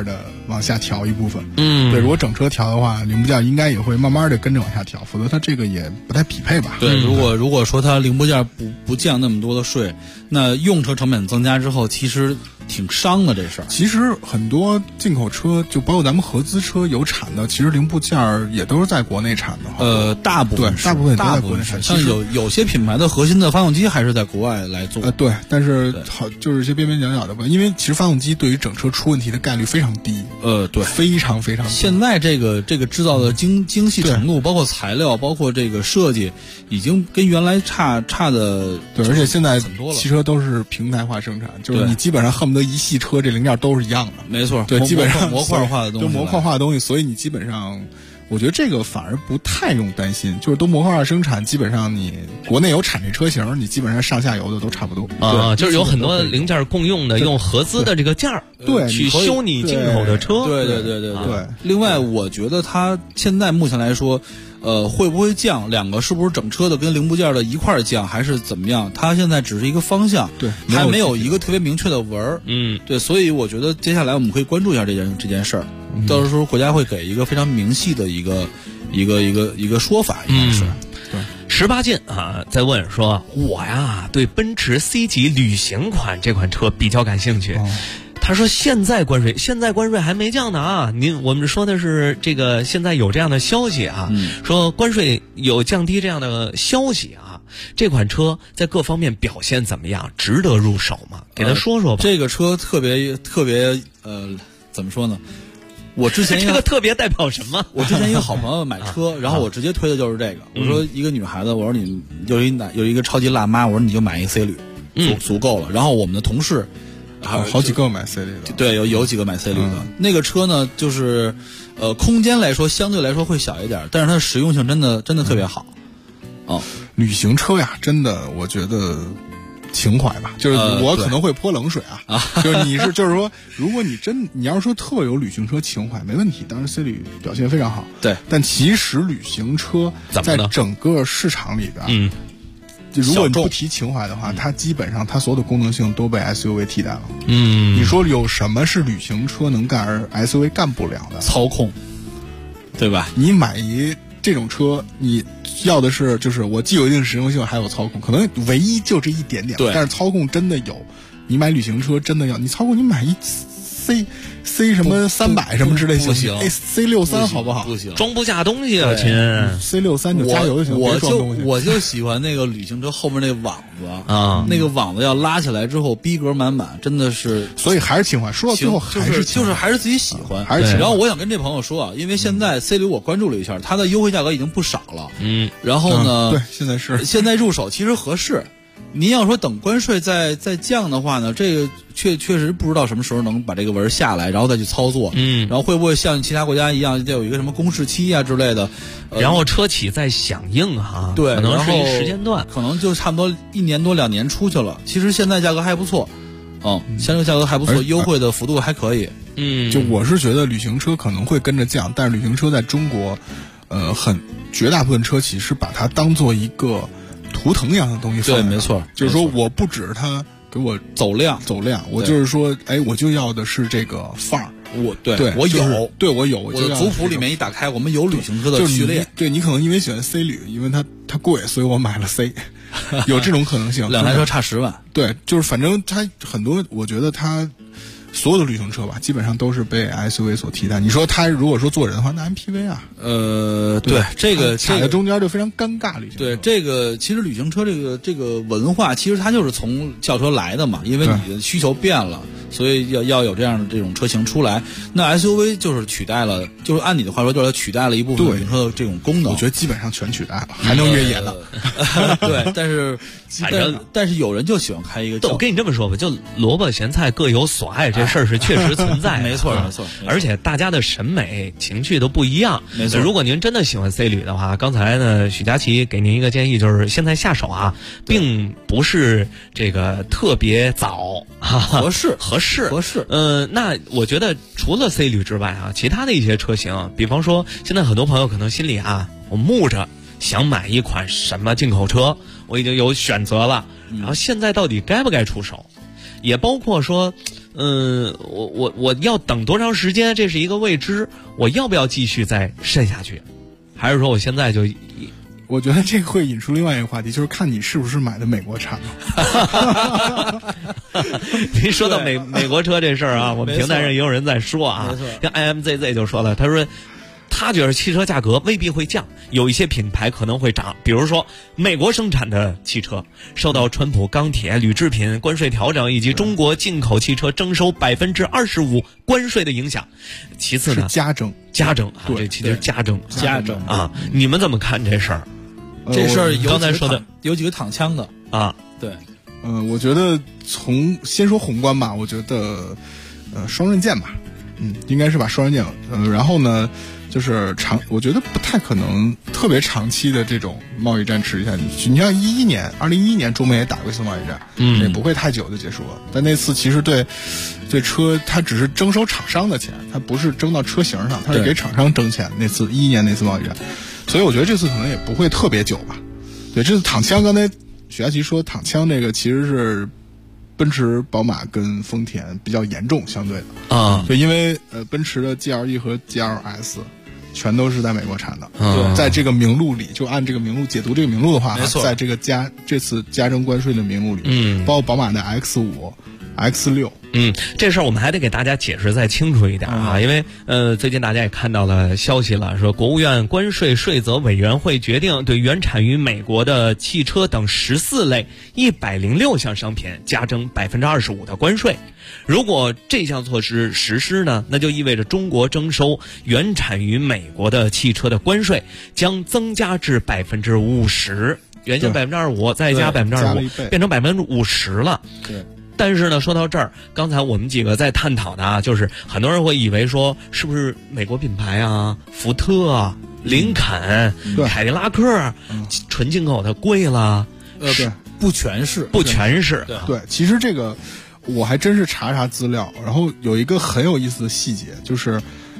往下调一部分。对，如果整车调的话，零部件应该也会慢慢的跟着往下调，否则它这个也不太匹配吧。 对，如果说它零部件不降那么多的税，那用车成本增加之后，其实挺伤的这事儿。 其实很多进口车，就包括咱们合资车有产的，其实零部件也都是在国内产的。 大部分大部分都在国内产。 像有些品牌的核心的发动机还是在国外来做。 对，但是好就是一些边边角角的吧，因为其实发动机对于整车出问题的概率非常低。 对， 非常非常低。 现在这个制造的精细程度，包括材料，包括这个设计，已经跟原来差的。 对，而且现在汽车都是平台化生产，就是你基本上恨不得一系车这零件都是一样的。 没错， 对，基本上模块化的东西， 都模块化的东西，所以你基本上。我觉得这个反而不太用担心，就是都模块化生产，基本上你国内有产这车型，你基本上上下游的都差不多啊，就是有很多零件共用的，用合资的这个件儿对去修你进口的车。 对。另外，我觉得它现在目前来说，会不会降，两个是不是整车的跟零部件的一块降，还是怎么样？它现在只是一个方向， 对， 还没有一个特别明确的文儿。对，所以我觉得接下来我们可以关注一下这件事儿。到时候国家会给一个非常明细的一个说法，应该是。 18禁啊，在问说，我呀对奔驰 C 级旅行款这款车比较感兴趣。他说现在关税还没降呢啊！我们说的是这个现在有这样的消息啊，说关税有降低这样的消息啊。这款车在各方面表现怎么样？值得入手吗？给他说说吧。 这个车特别怎么说呢？我之前这个特别代表什么？ 我之前一个好朋友买车，然后我直接推的就是这个。我说一个女孩子，我说你有一个超级辣妈，我说你就买一 C 旅，足够了。然后我们的同事。 好几个买 C 旅的， 对，有几个买 C 旅的。那个车呢，就是空间来说相对来说会小一点，但是它的实用性真的特别好。 旅行车呀，真的我觉得情怀吧，就是我可能会泼冷水啊，就是就是说，如果你要是说特有旅行车情怀，没问题，当然 C 旅表现非常好。 对， 但其实旅行车在整个市场里边，如果你不提情怀的话，它基本上它所有的功能性都被 SUV 替代了。你说有什么是旅行车能干而 SUV 干不了的？ 操控，对吧？ 你买这种车，你要的是就是我既有一定实用性，还有操控，可能唯一就这一点点。 对， 但是操控真的有。你买旅行车真的要你操控，你买一 C 什么300什么之类不行 ，C63好不好？ 不行， 装不下东西了，亲。 C63就加油就行， 我就喜欢那个旅行车后面那网子啊，那个网子要拉起来之后逼格满满，真的是。 所以还是情怀，说到最后还是自己喜欢， 还是情怀。 然后我想跟这朋友说啊，因为现在 C 旅我关注了一下，它的优惠价格已经不少了。然后呢， 对， 现在入手其实合适。您要说等关税再降的话呢，这个确实不知道什么时候能把这个文下来，然后再去操作。然后会不会像其他国家一样，有一个什么公示期啊之类的， 然后车企再响应哈， 对， 可能是一时间段， 可能就差不多1年多2年出去了。其实现在价格还不错，现在价格还不错，优惠的幅度还可以。 就我是觉得旅行车可能会跟着降，但是旅行车在中国，绝大部分车企是把它当做一个图腾一样的东西放。 对，没错， 就是说我不指它给我走量，我就是说，我就要的是这个范儿。 我有， 我的族谱里面一打开，我们有旅行车的序列。 对，你可能因为喜欢 C 旅，因为它贵，所以我买了 C， 有这种可能性。 两台车差10万。 对，就是反正它很多，我觉得它所有的旅行车吧，基本上都是被 SUV 所替代。你说它如果说做人的话，那 MPV 啊， 对，这个卡在中间就非常尴尬。旅行车对这个，其实旅行车这个文化，其实它就是从轿车来的嘛，因为你的需求变了，所以要有这种车型出来。那 SUV 就是取代了，就是按你的话说，就是取代了一部分旅行车的这种功能。 我觉得基本上全取代了，还能越野了。 对，但是有人就喜欢开一个。 我跟你这么说吧，就萝卜咸菜各有所爱，这事儿是确实存在的。 没错， 而且大家的审美情趣都不一样。 没错， 如果您真的喜欢 C 旅的话，刚才呢许佳琪给您一个建议，就是现在下手啊，并不是这个特别早， 合适。 那我觉得除了 C 旅之外啊，其他的一些车型，比方说现在很多朋友可能心里啊，我慕着想买一款什么进口车，我已经有选择了，然后现在到底该不该出手？也包括说我要等多长时间，这是一个未知。我要不要继续再渗下去，还是说我现在就？ 我觉得这个会引出另外一个话题，就是看你是不是买的美国产您说到美国车这事儿啊，我们平台上也有人在说啊，像 IMZZ 就说了，他说他觉得汽车价格未必会降，有一些品牌可能会涨，比如说美国生产的汽车受到川普钢铁、铝制品关税调整以及中国进口汽车征收25%关税的影响。其次呢， 是加征啊，这其实加征啊，你们怎么看这事儿？ 这事儿刚才说的有几个躺枪的啊， 对， 我觉得先说宏观吧，我觉得双刃剑吧，应该是把双刃剑，然后呢，就是我觉得不太可能特别长期的这种贸易战持续下去。你像2011年中美也打过一次贸易战，也不会太久就结束了。但那次其实对车，它只是征收厂商的钱，它不是征到车型上，它是给厂商征钱。那次2011年那次贸易战，所以我觉得这次可能也不会特别久吧。对，这次躺枪，刚才许佳琪说躺枪这个其实是奔驰、宝马跟丰田比较严重相对的啊， 对，因为奔驰的 GLE 和 GLS 全都是在美国产的，在这个名录里，就按这个名录解读这个名录的话，在这个这次加征关税的名录里，包括宝马的 X5、X6。 这事儿我们还得给大家解释再清楚一点啊，因为最近大家也看到了消息了，说国务院关税税则委员会决定对原产于美国的汽车等14类106项商品加征25%的关税。如果这项措施实施呢，那就意味着中国征收原产于美国的汽车的关税将增加至50%，原先25%再加25%，变成50%了。 对。 但是呢，说到这儿，刚才我们几个在探讨的啊，就是很多人会以为说，是不是美国品牌啊，福特啊、林肯、凯迪拉克，纯进口的贵了？ 对， 不全是。 对，其实这个我还真是查资料，然后有一个很有意思的细节，就是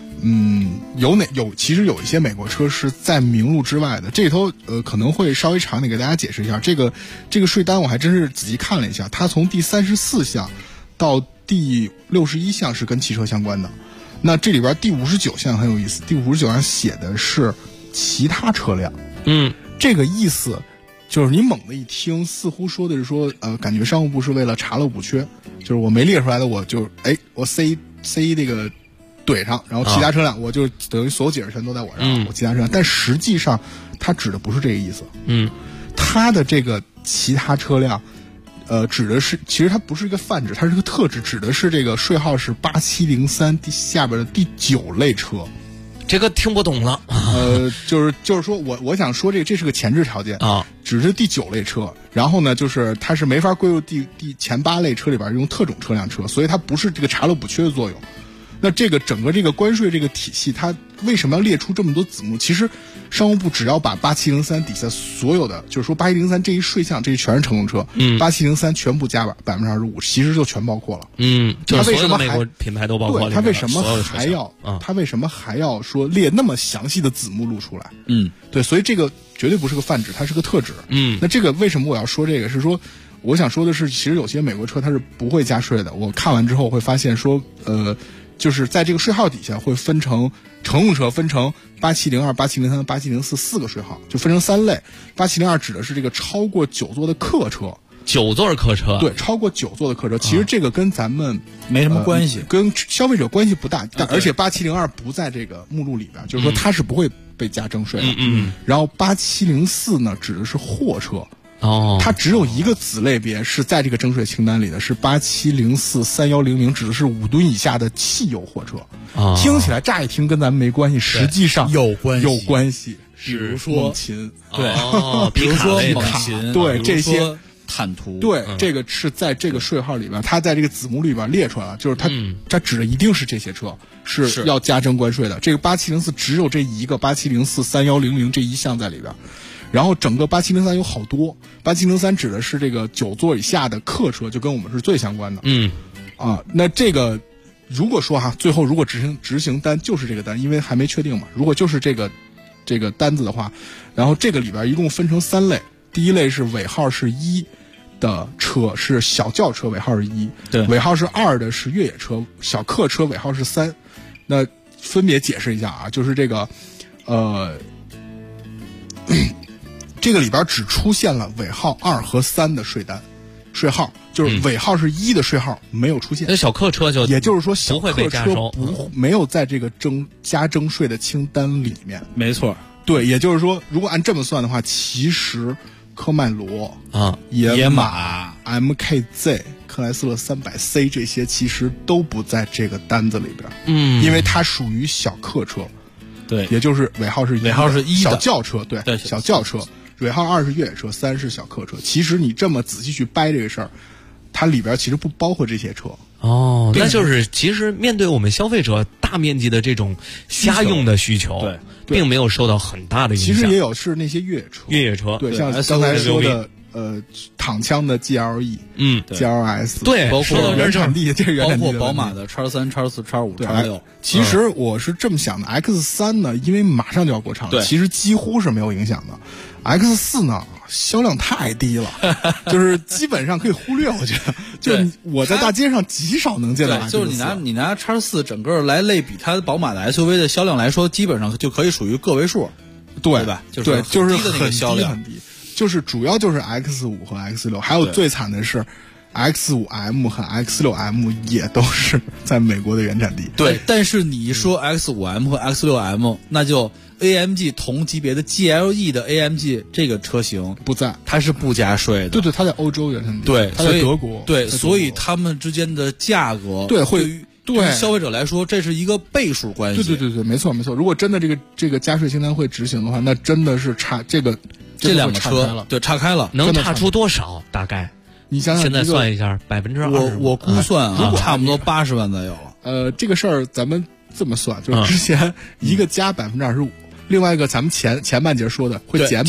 其实有一些美国车是在名录之外的，这里头可能会稍微长点，给大家解释一下。这个税单我还真是仔细看了一下，它从第34项到第61项是跟汽车相关的。那这里边第59项很有意思，第59项写的是其他车辆。这个意思就是你猛的一听，似乎说的是说感觉商务部是为了查漏补缺，就是我没列出来的我就我塞这个怼上，然后其他车辆我就等于所有解释权都在我上，我其他车辆，但实际上它指的不是这个意思。它的这个其他车辆，指的是其实它不是一个泛指，它是个特指，指的是这个税号是8703下边的第9类车。 这个听不懂了。 就是说我想说这是个前置条件啊，只是第9类车，然后呢，就是它是没法归入第前8类车里边用特种车辆车，所以它不是这个查漏补缺的作用。那这个整个这个关税这个体系，它为什么要列出这么多子目？其实商务部只要把8703底下所有的，就是说8703这一税项，这全是乘用车，8703全部加25%，其实就全包括了。 就是所有的美国品牌都包括了。 他为什么还要说列那么详细的子目录出来？对，所以这个绝对不是个泛指，它是个特指。那这个为什么我要说这个？是说我想说的是，其实有些美国车它是不会加税的。我看完之后会发现说，就是在这个税号底下会分成乘用车，分成8702、8703、8704四个税号，就分成3类。8702指的是这个超过9座的客车 ，9座客车， 对，超过9座的客车。其实这个跟咱们没什么关系， 跟消费者关系不大。但而且8702不在这个目录里边，就是说它是不会被加征税的。然后8704呢，指的是货车。它只有一个子类别是在这个征税清单里的，是87043100，指的是5吨以下的汽油货车。听起来乍一听跟咱们没关系，实际上有关系。 比如说猛禽， 对，比如说猛禽， 对，这些坦途， 对，这个是在这个税号里边，它在这个子目里边列出来了，就是它指的一定是这些车是要加征关税的。这个8704只有这一个87043100这一项在里边。然后整个8703有好多，8703指的是这个9座以下的客车，就跟我们是最相关的。那这个如果说最后如果执行单就是这个单，因为还没确定嘛，如果就是这个单子的话，然后这个里边一共分成3类，第一类是尾号是1， 的车是小轿车，尾号是1， 对， 尾号是2的是越野车，小客车尾号是3。那分别解释一下啊，就是这个这个里边只出现了尾号2和3的税号，就是尾号是1的税号没有出现。 那小客车就也就是说小客车没有在这个加征税的清单里面。 没错， 对，也就是说，如果按这么算的话，其实科迈罗啊、 野马、MKZ、克莱斯勒 300C 这些其实都不在这个单子里边，因为它属于小客车， 对， 也就是尾号是1的小轿车，对，小轿车，尾号2是越野车，3是小客车。其实你这么仔细去掰这个事儿，它里边其实不包括这些车。 哦，那就是其实面对我们消费者大面积的这种家用的需求， 对， 并没有受到很大的影响。 其实也有是那些越野车，对，像刚才说的躺枪的 GLE，GLS， 对， 包括原产地，这个原产地包括宝马的X3、X4、X5、X6。 其实我是这么想的 ，X3 呢，因为马上就要过场了，其实几乎是没有影响的。X4 呢，销量太低了，就是基本上可以忽略。我觉得，就我在大街上极少能见到 X4。 就是你拿 X4 整个来类比它宝马的 SUV 的销量来说，基本上就可以属于个位数，对吧？就是很低很低。就是主要就是 X5 和 X6， 还有最惨的是 X5M 和 X6M 也都是在美国的原产地。对，但是你一说 X5M 和 X6M， 那就 AMG 同级别的 GLE 的 AMG 这个车型不在， 它是不加税的。 对，它在欧洲原产地， 对， 它在德国。 对，所以他们之间的价格对于消费者来说，这是一个倍数关系。 对，没错。如果真的这个加税清单会执行的话，那真的是这两个车岔开了， 能差出多少？大概你想想， 现在算一下，25%。 我估算啊，差不多80万左右了。这个事儿咱们这么算，就是之前一个加25%，另外一个咱们前半节说的会减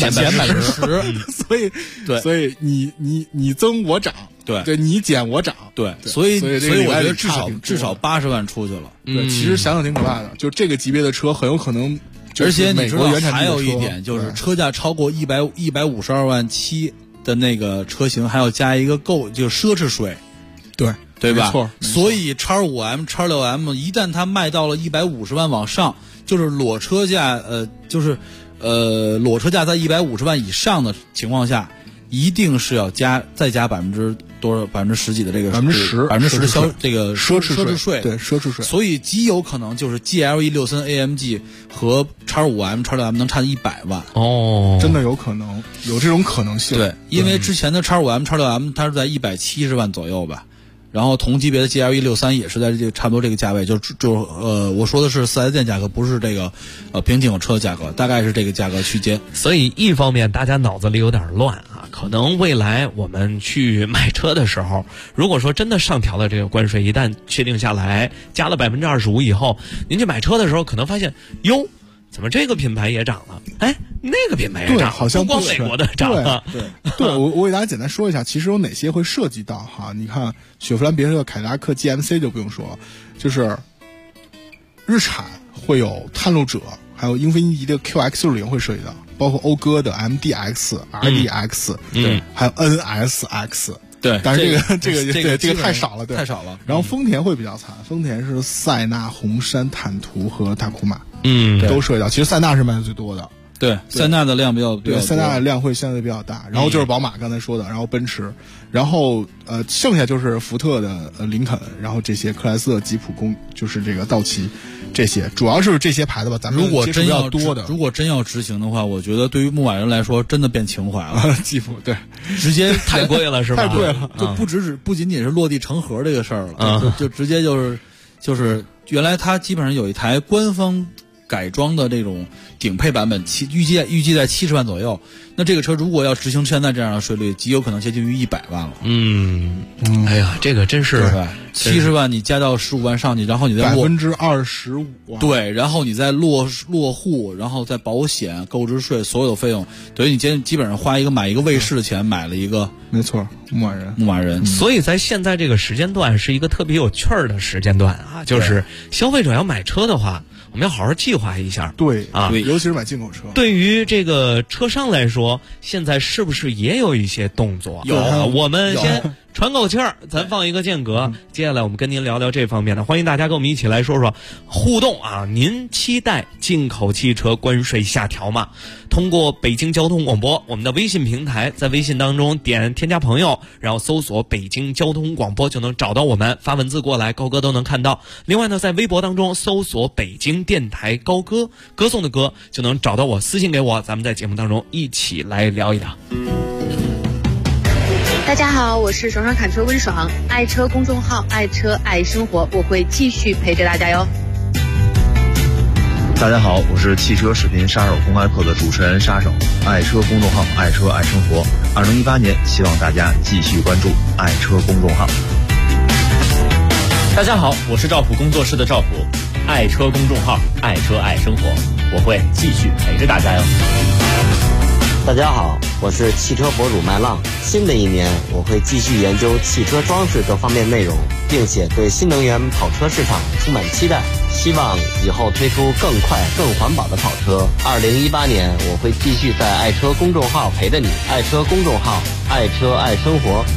10%， 所以你增我涨，对，你减我涨， 对，所以我觉得至少80万出去了。 对，其实想想挺可怕的，就这个级别的车很有可能。 而且你知道还有一点，就是车价超过152万7的那个车型，还要加一个就奢侈税，对吧？ 没错。 所以 X5M、X6M 一旦它卖到了150万往上，就是裸车价，裸车价在150万以上的情况下，一定是要再加10%几的这个10%的这个奢侈税， 对，奢侈税。 所以极有可能就是 GLE 63 AMG 和 X5M、X6M 能差100万哦， 真的有可能有这种可能性。 对，因为之前的 X5M、X6M 它是在170万左右吧。然后同级别的 GLE 63也是在这差不多这个价位，我说的是4S店价格，不是这个平行车价格，大概是这个价格区间。 所以一方面大家脑子里有点乱啊，可能未来我们去买车的时候，如果说真的上调了这个关税，一旦确定下来，加了25%以后，您去买车的时候可能发现，哟，怎么这个品牌也涨了？哎，那个品牌也涨了， 好像不光美国的涨了。 对，我给大家简单说一下，其实有哪些会涉及到哈？你看，雪佛兰、别克、凯迪拉克、GMC 就不用说了，就是日产会有探路者，还有英菲尼迪的 QX60会涉及到，包括讴歌的 MDX、RDX，对，还有 NSX。 对， 但是这个太少了，对， 太少了。 然后丰田会比较惨，丰田是塞纳、红杉、坦途和塔库马，都涉及到。其实塞纳是卖的最多的， 对，塞纳的量比较对，塞纳的量会相对比较大。然后就是宝马刚才说的，然后奔驰，然后剩下就是福特的林肯，然后这些克莱斯勒、吉普、就是这个道奇。这些主要是这些牌子吧，咱们如果真要多的， 如果真要执行的话，我觉得对于牧马人来说，真的变情怀了。 吉普对， 直接太贵了是吧？ 太贵了， 就不仅仅是落地成盒这个事儿了，就直接就是原来它基本上有一台官方改装的这种顶配版本，预计在70万左右。那这个车如果要执行现在这样的税率，极有可能接近于100万了。 哎呀，这个真是 70万，你加到15万上去，然后你再 25%， 对，然后你再落户，然后再保险、购置税，所有的费用，等于你基本上买一个卫士的钱买了一个， 没错，牧马人。 所以在现在这个时间段是一个特别有趣儿的时间段啊，就是消费者要买车的话， 我们要好好计划一下。 对啊， 尤其是买进口车。 对于这个车商来说，现在是不是也有一些动作？ 有， 我们先喘口气儿，咱放一个间隔。接下来我们跟您聊聊这方面的，欢迎大家跟我们一起来说说互动啊！您期待进口汽车关税下调吗？通过北京交通广播我们的微信平台，在微信当中点添加朋友，然后搜索北京交通广播就能找到我们，发文字过来，高哥都能看到。另外呢，在微博当中搜索北京电台高歌，歌颂的歌，就能找到我，私信给我，咱们在节目当中一起来聊一聊。 大家好，我是爽爽侃车温爽，爱车公众号爱车爱生活，我会继续陪着大家哟。 大家好，我是汽车视频杀手公开课的主持人杀手，爱车公众号爱车爱生活。2018年，希望大家继续关注爱车公众号。 大家好，我是赵普工作室的赵普，爱车公众号爱车爱生活，我会继续陪着大家哟。 大家好，我是汽车博主麦浪。新的一年，我会继续研究汽车装饰各方面内容，并且对新能源跑车市场充满期待，希望以后推出更快、更环保的跑车。2018年，我会继续在爱车公众号陪着你，爱车公众号，爱车爱生活。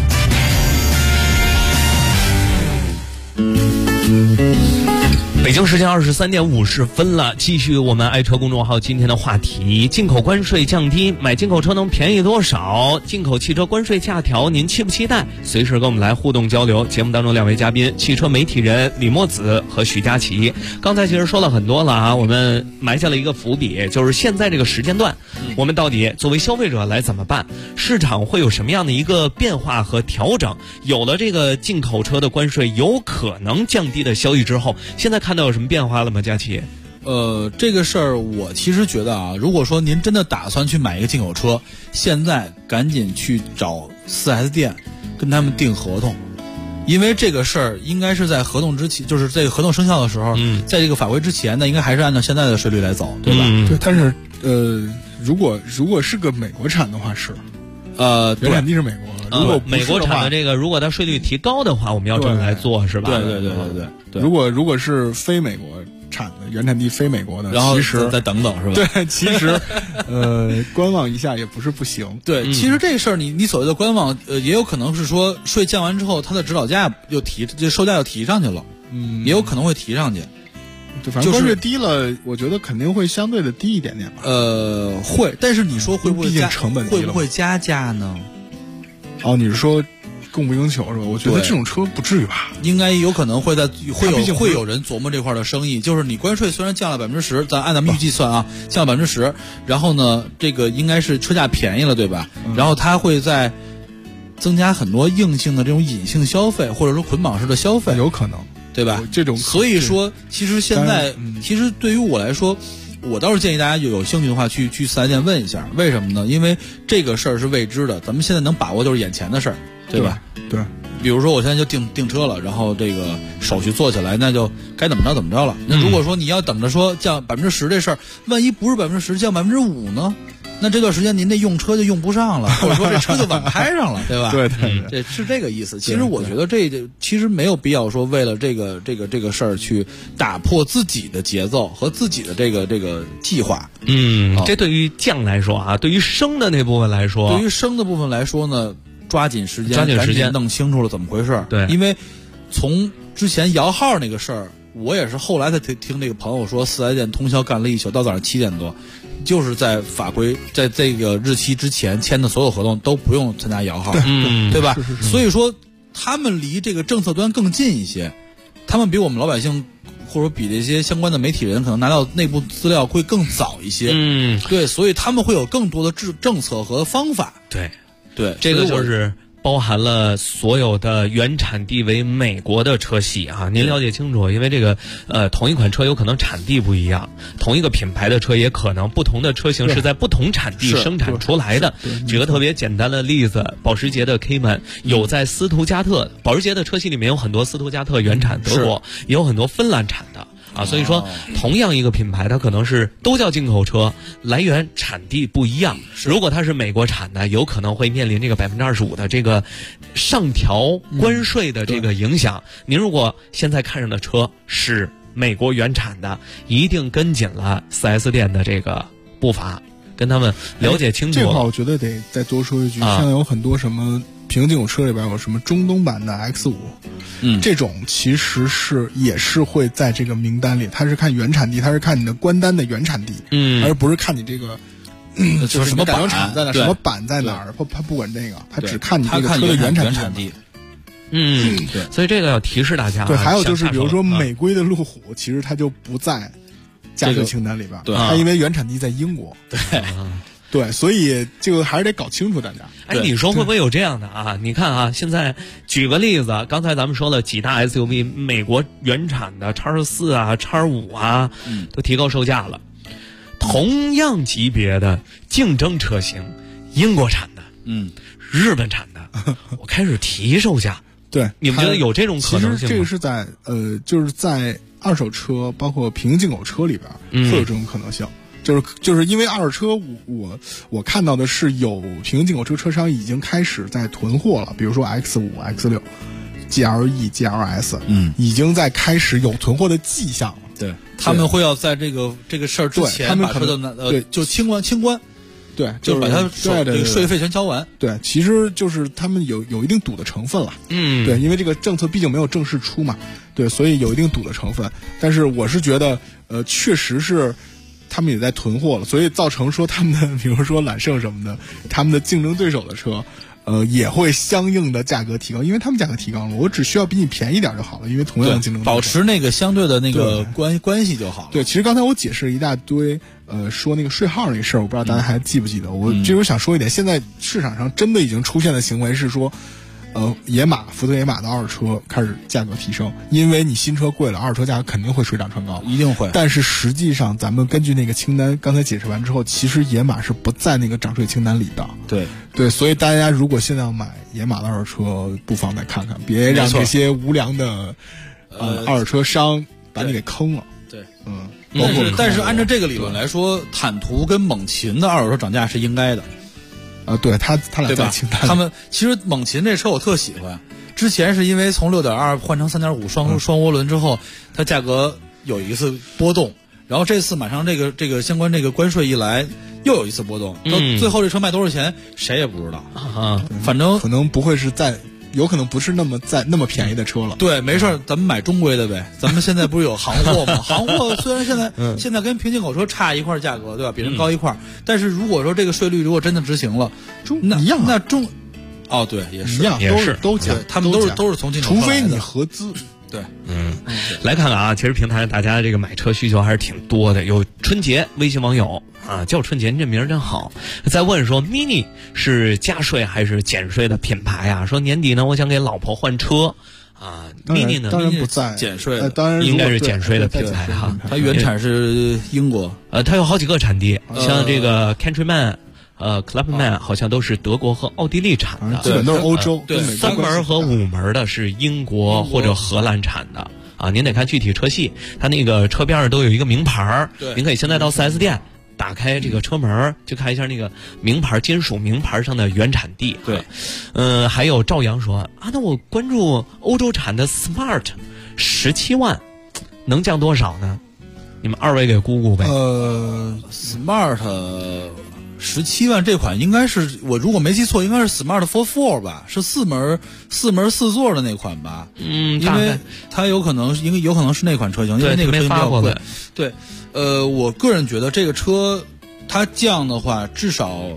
北京时间23点50分了，继续我们爱车公众号今天的话题：进口关税降低，买进口车能便宜多少？进口汽车关税下调，您期不期待？随时跟我们来互动交流。节目当中两位嘉宾，汽车媒体人李墨子和许佳琪。刚才其实说了很多了啊，我们埋下了一个伏笔，就是现在这个时间段，我们到底作为消费者来怎么办？市场会有什么样的一个变化和调整？有了这个进口车的关税有可能降低的消息之后，现在看到有什么变化了吗？佳琪？ 这个事儿我其实觉得啊，如果说您真的打算去买一个进口车，现在赶紧去找 4S 店，跟他们订合同，因为这个事儿应该是在合同之前，就是这个合同生效的时候，在这个法规之前呢，应该还是按照现在的税率来走，对吧？ 对，但是如果是个美国产的话是，原产地是美国。如果美国产的这个，如果它税率提高的话，我们要这么来做，是吧？ 对。 如果是非美国产的，原产地非美国的， 然后其实再等等，是吧？ 对，其实观望一下也不是不行。 对，其实这事儿你所谓的观望，也有可能是说税降完之后，它的指导价就售价又提上去了，也有可能会提上去。 对，反正关税低了，我觉得肯定会相对的低一点点吧。 会，但是你说会不会毕竟成本低了， 会不会加价呢？ 哦，你是说供不应求是吧？我觉得这种车不至于吧， 应该有可能会有人琢磨这块的生意，就是你关税虽然降了10%，咱按咱们预计算啊，降了10%，然后呢，这个应该是车价便宜了，对吧？然后它会在增加很多硬性的这种隐性消费，或者说捆绑式的消费， 有可能， 对吧？ 这种， 所以说，其实现在，其实对于我来说，我倒是建议大家有兴趣的话去4S店问一下，为什么呢？因为这个事儿是未知的，咱们现在能把握就是眼前的事儿，对吧？ 对。 比如说我现在就订车了，然后这个手续做起来，那就该怎么着怎么着了。那如果说你要等着说降10%这事儿，万一不是10%降5%呢？那这段时间您这用车就用不上了，或者说这车就晚开上了，对吧？ 对， 这是这个意思。其实我觉得这其实没有必要说为了这个事儿去打破自己的节奏和自己的这个计划。 这对于降来说啊，对于升的那部分来说， 对于升的部分来说呢，抓紧时间弄清楚了怎么回事。 对， 因为从之前摇号那个事儿，我也是后来才听这个朋友说，4S店通宵干了一宿，到早上7点多。就是在法规在这个日期之前签的所有合同都不用参加摇号，对吧？所以说他们离这个政策端更近一些，他们比我们老百姓或者比这些相关的媒体人可能拿到内部资料会更早一些。对，所以他们会有更多的政策和方法。 对， 这个就是包含了所有的原产地为美国的车系啊，您了解清楚，因为这个同一款车有可能产地不一样，同一个品牌的车也可能不同的车型是在不同产地生产出来的。举个特别简单的例子，保时捷的 Cayman 有在斯图加特，保时捷的车系里面有很多斯图加特原产德国，也有很多芬兰产的。所以说同样一个品牌它可能是都叫进口车，来源产地不一样。如果它是美国产的，有可能会面临这个25%的这个上调关税的这个影响。您如果现在看上的车是美国原产的，一定跟紧了 4S 店的这个步伐，跟他们了解清楚。 这块我觉得得再多说一句，像有很多什么平行车里边有什么中东版的 X5，这种其实也是会在这个名单里，它是看原产地，它是看你的关单的原产地，而不是看你这个。就是什么改装厂在哪，什么版在哪儿，他不管这个，他只看你这个车的原产地。 对，所以这个要提示大家。 对，还有就是，比如说美规的路虎，其实它就不在价税清单里边，它因为原产地在英国。对，所以这个还是得搞清楚，大家。 你说会不会有这样的啊？你看啊，现在举个例子，刚才咱们说了几大 SUV， 美国原产的 X4啊、X5啊，都提高售价了。同样级别的竞争车型，英国产的，日本产的，我开始提售价。 对， 你们觉得有这种可能性吗？ 其实这个是在就是在二手车包括平行进口车里边会有这种可能性。就是因为二手车，我看到的是有平行进口车车商已经开始在囤货了，比如说 X5、X6、GLE、GLS，已经在开始有囤货的迹象了。 对，他们会要在这个事儿之前， 他们可能就清关，对， 就是把他这个税费全交完。 对，其实就是他们有一定赌的成分了。对，因为这个政策毕竟没有正式出嘛，对，所以有一定赌的成分。但是我是觉得，确实是他们也在囤货了，所以造成说他们的，比如说揽胜什么的，他们的竞争对手的车。也会相应的价格提高，因为他们价格提高了，我只需要比你便宜点就好了，因为同样的竞争， 保持那个相对的那个关系就好了。 对，其实刚才我解释了一大堆，说那个税号那个事儿，我不知道大家还记不记得。我这时候想说一点，现在市场上真的已经出现的行为是说，福特野马的二手车开始价格提升，因为你新车贵了，二手车价格肯定会水涨船高， 一定会。 但是实际上，咱们根据那个清单刚才解释完之后，其实野马是不在那个涨税清单里的。对，所以大家如果现在要买野马的二手车，不妨再看看，别让这些无良的二手车商把你给坑了。 对， 但是按照这个理论来说，坦途跟猛禽的二手车涨价是应该的。 对他俩在清单里。 他们其实猛禽这车我特喜欢，之前是因为从 6.2 换成 3.5 双涡轮之后，它价格有一次波动，然后这次马上这个相关这个关税一来，又有一次波动，到最后这车卖多少钱谁也不知道反正可能不会是有可能不是那么便宜的车了。 对，没事，咱们买中规的呗。咱们现在不是有行货吗？行货虽然现在跟平行口车差一块价格，对吧？比人高一块，但是如果说这个税率如果真的执行了， 一样， 那对，也是一样，都加， 他们都是从进口， 除非你合资。 对， 来看看啊，其实平台大家这个买车需求还是挺多的。有春节微信网友啊，叫春节，您这名儿真好。在问说 ，Mini 是加税还是减税的品牌啊？说年底呢，我想给老婆换车啊。Mini 呢， 当然不在减税的， 当然应该是减税的品牌哈。 它原产是英国， 它有好几个产地，像这个 Countryman。Clubman 好像都是德国和奥地利产的， 基本都是欧洲。 对 ，3门和5门的是英国或者荷兰产的啊。您得看具体车系，它那个车边上都有一个名牌，您可以现在到 4S 店打开这个车门，就看一下那个名牌金属名牌上的原产地。 对， 还有赵阳说啊，那我关注欧洲产的 Smart 17万，能降多少呢？你们二位给估估呗。 Smart 17万这款应该是，我如果没记错，应该是 Smart 4 吧，是4门4座的那款吧。因为它有可能是那款车型，因为那个车型比较贵。对，我个人觉得这个车它降的话，至少